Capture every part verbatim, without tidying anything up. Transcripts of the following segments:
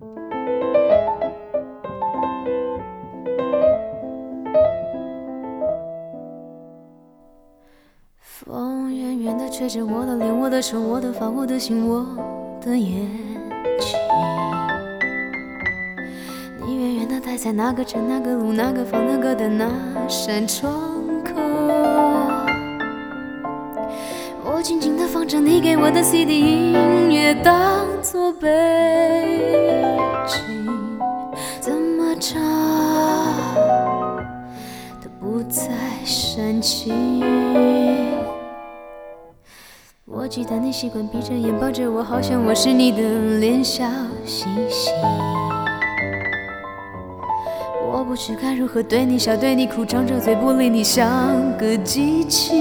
风远远地吹着我的脸，我的手，我的发，我的心，我的眼睛。你远远地待在那个城、那个路、那个房、那个的那扇窗口。我静静地放着你给我的 C D 音乐，当作背景，怎么唱都不再煽情。我记得你习惯闭着眼抱着我，好像我是你的脸小星星。我不知该如何对你笑，对你哭，张着嘴不理你，像个机器。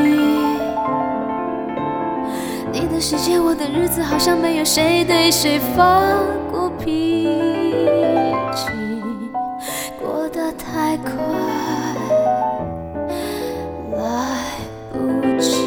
你的世界，我的日子，好像没有谁对谁发过脾气，过得太快，来不及。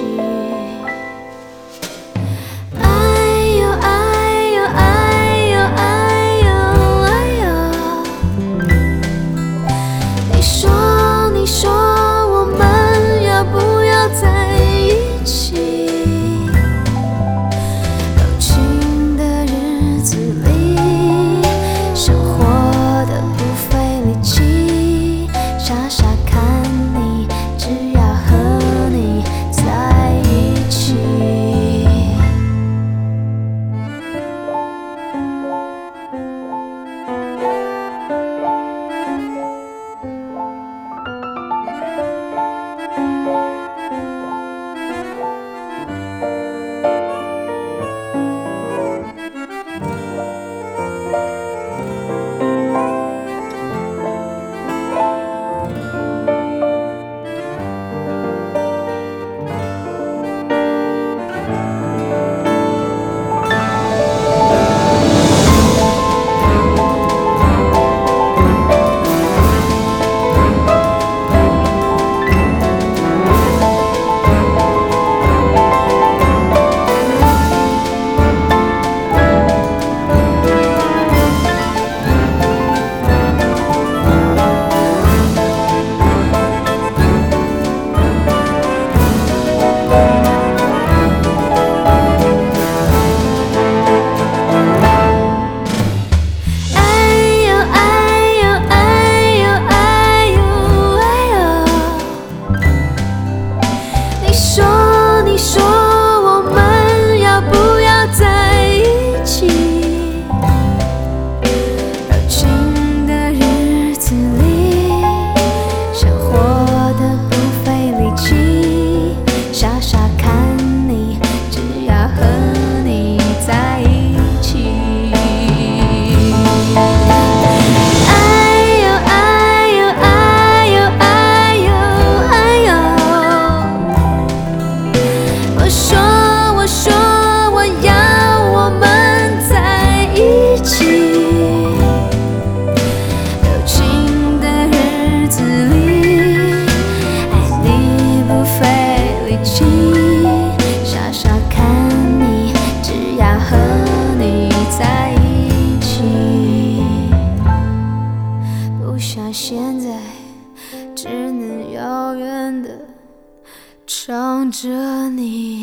现在只能遥远地唱着你。